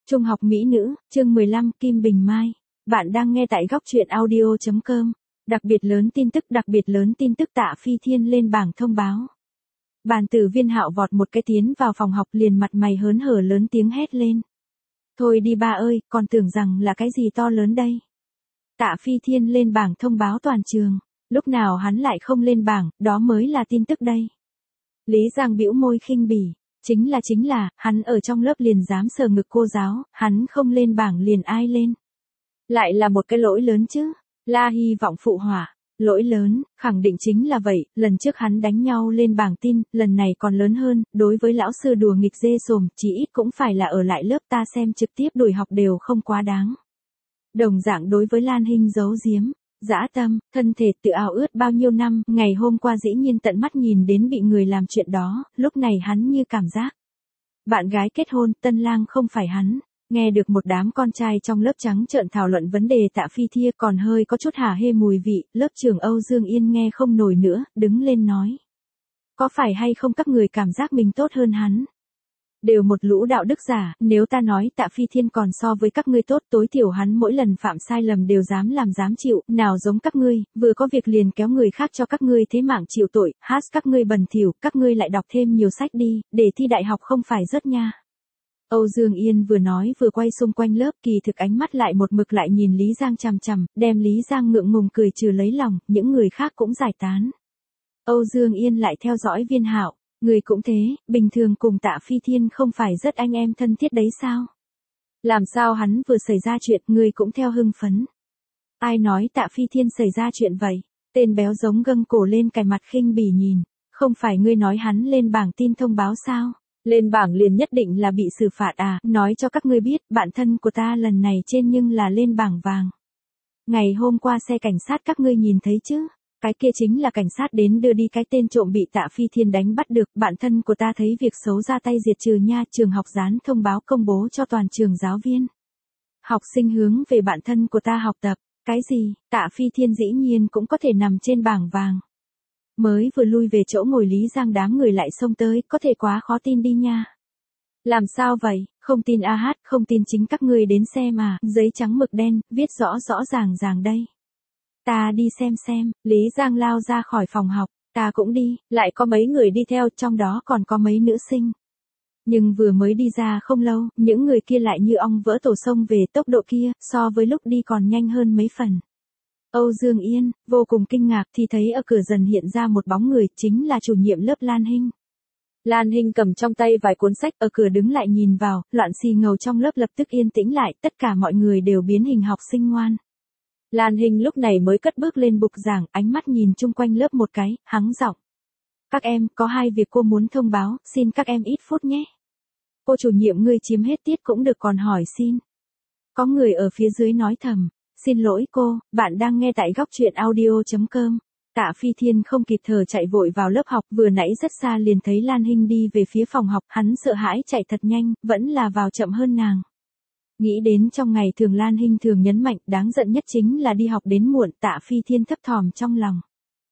Trung học mỹ nữ, chương 15, Kim Bình Mai. Bạn đang nghe tại góc truyện audio.com. Đặc biệt lớn tin tức Tạ Phi Thiên lên bảng thông báo. Bàn tử Viên Hạo vọt một cái tiến vào phòng học liền mặt mày hớn hở lớn tiếng hét lên. Thôi đi ba ơi, còn tưởng rằng là cái gì to lớn đây. Tạ Phi Thiên lên bảng thông báo toàn trường. Lúc nào hắn lại không lên bảng, đó mới là tin tức đây. Lý Giang bĩu môi khinh bỉ. Chính là, hắn ở trong lớp liền dám sờ ngực cô giáo, hắn không lên bảng liền ai lên. Lại là một cái lỗi lớn chứ. La Hy Vọng phụ họa. Lỗi lớn, khẳng định chính là vậy, lần trước hắn đánh nhau lên bảng tin, lần này còn lớn hơn, đối với lão sư đùa nghịch dê sồm, chỉ ít cũng phải là ở lại lớp ta xem trực tiếp đuổi học đều không quá đáng. Đồng dạng đối với Lan Hinh giấu giếm, dã tâm, thân thể tự ảo ướt bao nhiêu năm, ngày hôm qua dĩ nhiên tận mắt nhìn đến bị người làm chuyện đó, lúc này hắn như cảm giác. Bạn gái kết hôn, tân lang không phải hắn. Nghe được một đám con trai trong lớp trắng trợn thảo luận vấn đề Tạ Phi Thiên còn hơi có chút hả hê mùi vị, lớp trưởng Âu Dương Yên nghe không nổi nữa, đứng lên nói. Có phải hay không các người cảm giác mình tốt hơn hắn? Đều một lũ đạo đức giả, nếu ta nói Tạ Phi Thiên còn so với các ngươi tốt, tối thiểu hắn mỗi lần phạm sai lầm đều dám làm dám chịu, nào giống các ngươi, vừa có việc liền kéo người khác cho các ngươi thế mạng chịu tội, hát các ngươi bẩn thỉu, các ngươi lại đọc thêm nhiều sách đi, để thi đại học không phải rớt nha. Âu Dương Yên vừa nói vừa quay xung quanh lớp, kỳ thực ánh mắt lại một mực lại nhìn Lý Giang chằm chằm, đem Lý Giang ngượng ngùng cười trừ lấy lòng, những người khác cũng giải tán. Âu Dương Yên lại theo dõi Viên Hạo. Người cũng thế, bình thường cùng Tạ Phi Thiên không phải rất anh em thân thiết đấy sao? Làm sao hắn vừa xảy ra chuyện, người cũng theo hưng phấn? Ai nói Tạ Phi Thiên xảy ra chuyện vậy? Tên béo giống gâng cổ lên cài mặt khinh bỉ nhìn. Không phải ngươi nói hắn lên bảng tin thông báo sao? Lên bảng liền nhất định là bị xử phạt à? Nói cho các ngươi biết, bạn thân của ta lần này trên nhưng là lên bảng vàng. Ngày hôm qua xe cảnh sát các ngươi nhìn thấy chứ? Cái kia chính là cảnh sát đến đưa đi cái tên trộm bị Tạ Phi Thiên đánh bắt được, bạn thân của ta thấy việc xấu ra tay diệt trừ nha, trường học dán thông báo công bố cho toàn trường giáo viên. Học sinh hướng về bạn thân của ta học tập, cái gì, Tạ Phi Thiên dĩ nhiên cũng có thể nằm trên bảng vàng. Mới vừa lui về chỗ ngồi Lý Giang đám người lại xông tới, có thể quá khó tin đi nha. Làm sao vậy, không tin hát, không tin chính các ngươi đến xem mà, giấy trắng mực đen, viết rõ ràng đây. Ta đi xem, Lý Giang lao ra khỏi phòng học, ta cũng đi, lại có mấy người đi theo, trong đó còn có mấy nữ sinh. Nhưng vừa mới đi ra không lâu, những người kia lại như ong vỡ tổ sông về, tốc độ kia, so với lúc đi còn nhanh hơn mấy phần. Âu Dương Yên, vô cùng kinh ngạc thì thấy ở cửa dần hiện ra một bóng người, chính là chủ nhiệm lớp Lan Hinh. Lan Hinh cầm trong tay vài cuốn sách, ở cửa đứng lại nhìn vào, loạn xì ngầu trong lớp lập tức yên tĩnh lại, tất cả mọi người đều biến hình học sinh ngoan. Lan Hinh lúc này mới cất bước lên bục giảng, ánh mắt nhìn chung quanh lớp một cái, hắng giọng. Các em, có hai việc cô muốn thông báo, xin các em ít phút nhé. Cô chủ nhiệm ngươi chiếm hết tiết cũng được còn hỏi xin. Có người ở phía dưới nói thầm, xin lỗi cô, bạn đang nghe tại góc truyện audio.com. Tạ Phi Thiên không kịp thở chạy vội vào lớp học, vừa nãy rất xa liền thấy Lan Hinh đi về phía phòng học, hắn sợ hãi chạy thật nhanh, vẫn là vào chậm hơn nàng. Nghĩ đến trong ngày thường Lan Hinh thường nhấn mạnh, đáng giận nhất chính là đi học đến muộn, Tạ Phi Thiên thấp thỏm trong lòng.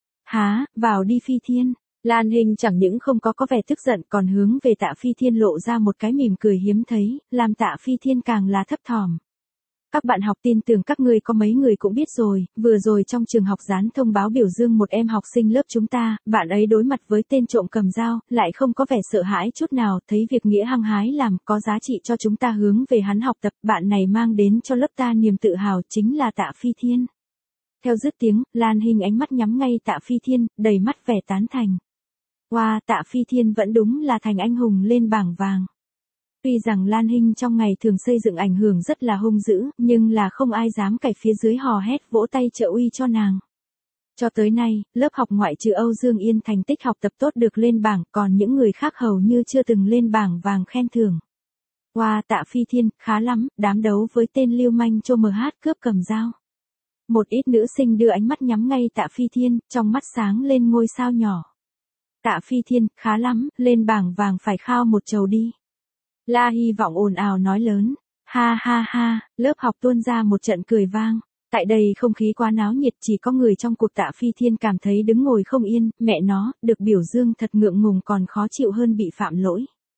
Há, vào đi Phi Thiên. Lan Hinh chẳng những không có vẻ tức giận còn hướng về Tạ Phi Thiên lộ ra một cái mỉm cười hiếm thấy, làm Tạ Phi Thiên càng là thấp thỏm. Các bạn học tin tưởng các ngươi có mấy người cũng biết rồi, vừa rồi trong trường học dán thông báo biểu dương một em học sinh lớp chúng ta, bạn ấy đối mặt với tên trộm cầm dao, lại không có vẻ sợ hãi chút nào, thấy việc nghĩa hăng hái làm, có giá trị cho chúng ta hướng về hắn học tập, bạn này mang đến cho lớp ta niềm tự hào chính là Tạ Phi Thiên. Theo dứt tiếng, Lan Hinh ánh mắt nhắm ngay Tạ Phi Thiên, đầy mắt vẻ tán thành. Wow, Tạ Phi Thiên vẫn đúng là thành anh hùng lên bảng vàng. Tuy rằng Lan Hinh trong ngày thường xây dựng ảnh hưởng rất là hung dữ, nhưng là không ai dám cày phía dưới hò hét vỗ tay trợ uy cho nàng. Cho tới nay, lớp học ngoại trừ Âu Dương Yên thành tích học tập tốt được lên bảng, còn những người khác hầu như chưa từng lên bảng vàng khen thưởng. Wow, Tạ Phi Thiên, khá lắm, đám đấu với tên lưu manh chô MH cướp cầm dao. Một ít nữ sinh đưa ánh mắt nhắm ngay Tạ Phi Thiên, trong mắt sáng lên ngôi sao nhỏ. Tạ Phi Thiên, khá lắm, lên bảng vàng phải khao một chầu đi. La Hy Vọng ồn ào nói lớn, ha ha ha, lớp học tuôn ra một trận cười vang. Tại đây không khí quá náo nhiệt, chỉ có người trong cuộc Tạ Phi Thiên cảm thấy đứng ngồi không yên, mẹ nó, được biểu dương thật ngượng ngùng còn khó chịu hơn bị phạm lỗi.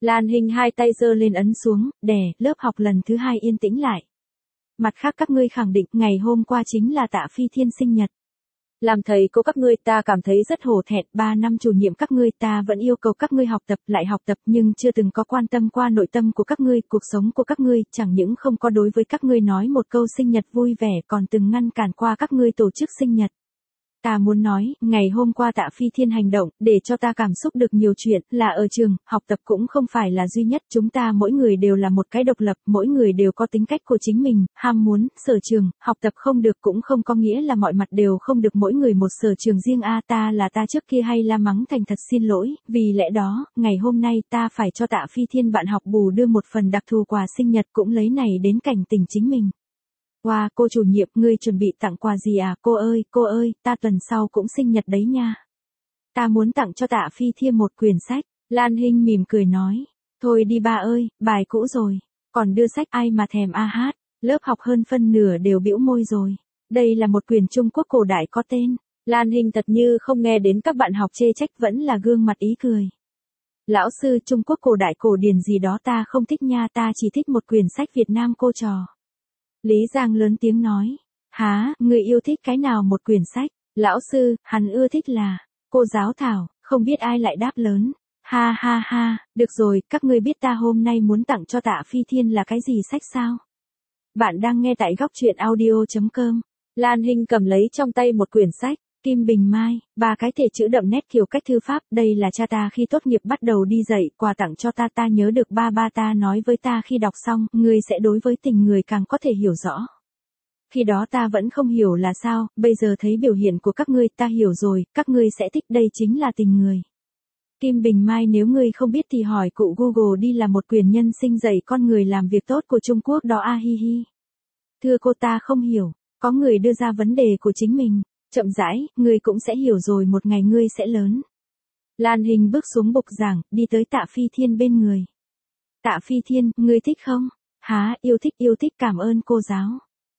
Lan Hinh hai tay giơ lên ấn xuống, đè, lớp học lần thứ 2 yên tĩnh lại. Mặt khác các ngươi khẳng định ngày hôm qua chính là Tạ Phi Thiên sinh nhật. Làm thầy cô các ngươi ta cảm thấy rất hổ thẹn, 3 năm chủ nhiệm các ngươi ta vẫn yêu cầu các ngươi học tập lại học tập nhưng chưa từng có quan tâm qua nội tâm của các ngươi, cuộc sống của các ngươi, chẳng những không có đối với các ngươi nói một câu sinh nhật vui vẻ còn từng ngăn cản qua các ngươi tổ chức sinh nhật. Ta muốn nói, ngày hôm qua Tạ Phi Thiên hành động, để cho ta cảm xúc được nhiều chuyện, là ở trường, học tập cũng không phải là duy nhất, chúng ta mỗi người đều là một cái độc lập, mỗi người đều có tính cách của chính mình, ham muốn, sở trường, học tập không được cũng không có nghĩa là mọi mặt đều không được, mỗi người một sở trường riêng ta là ta trước kia hay la mắng thành thật xin lỗi, vì lẽ đó, ngày hôm nay ta phải cho Tạ Phi Thiên bạn học bù đưa một phần đặc thù quà sinh nhật cũng lấy này đến cảnh tỉnh chính mình. Wow, cô chủ nhiệm, ngươi chuẩn bị tặng quà gì à? Cô ơi, ta tuần sau cũng sinh nhật đấy nha. Ta muốn tặng cho Tạ Phi Thiên một quyển sách. Lan Hinh mỉm cười nói. Thôi đi ba ơi, bài cũ rồi. Còn đưa sách ai mà thèm a hát. Lớp học hơn phân nửa đều bĩu môi rồi. Đây là một quyển Trung Quốc cổ đại có tên. Lan Hinh thật như không nghe đến các bạn học chê trách vẫn là gương mặt ý cười. Lão sư Trung Quốc cổ đại cổ điển gì đó ta không thích nha, ta chỉ thích một quyển sách Việt Nam cô trò. Lý Giang lớn tiếng nói. Hả, người yêu thích cái nào một quyển sách? Lão sư, hắn ưa thích là cô giáo Thảo, không biết ai lại đáp lớn. Ha ha ha, được rồi, các ngươi biết ta hôm nay muốn tặng cho Tạ Phi Thiên là cái gì sách sao? Bạn đang nghe tại góc truyện audio.com. Lan Hinh cầm lấy trong tay một quyển sách, Kim Bình Mai, 3 cái thể chữ đậm nét kiểu cách thư pháp, đây là cha ta khi tốt nghiệp bắt đầu đi dạy, quà tặng cho ta nhớ được ba ta nói với ta khi đọc xong, ngươi sẽ đối với tình người càng có thể hiểu rõ. Khi đó ta vẫn không hiểu là sao, bây giờ thấy biểu hiện của các ngươi ta hiểu rồi, các ngươi sẽ thích, đây chính là tình người. Kim Bình Mai nếu ngươi không biết thì hỏi cụ Google đi, là một quyển nhân sinh dạy con người làm việc tốt của Trung Quốc đó a hi hi. Thưa cô ta không hiểu, có người đưa ra vấn đề của chính mình. Chậm rãi, ngươi cũng sẽ hiểu rồi, một ngày ngươi sẽ lớn. Lan Hinh bước xuống bục giảng, đi tới Tạ Phi Thiên bên người. Tạ Phi Thiên, ngươi thích không? Hả, yêu thích, cảm ơn cô giáo.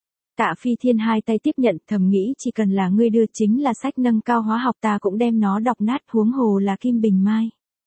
Tạ Phi Thiên hai tay tiếp nhận, thầm nghĩ chỉ cần là ngươi đưa chính là sách nâng cao hóa học ta cũng đem nó đọc nát, huống hồ là Kim Bình Mai.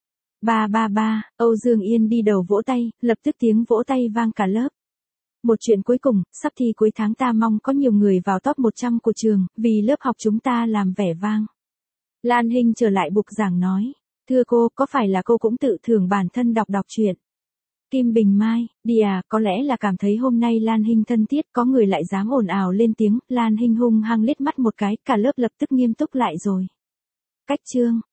Ba, Âu Dương Yên đi đầu vỗ tay, lập tức tiếng vỗ tay vang cả lớp. Một chuyện cuối cùng, sắp thi cuối tháng ta mong có nhiều người vào top 100 của trường, vì lớp học chúng ta làm vẻ vang. Lan Hinh trở lại bục giảng nói, thưa cô, có phải là cô cũng tự thưởng bản thân đọc truyện? Kim Bình Mai, đi à, có lẽ là cảm thấy hôm nay Lan Hinh thân thiết, có người lại dám ồn ào lên tiếng, Lan Hinh hung hăng liếc mắt một cái, cả lớp lập tức nghiêm túc lại rồi. Cách chương.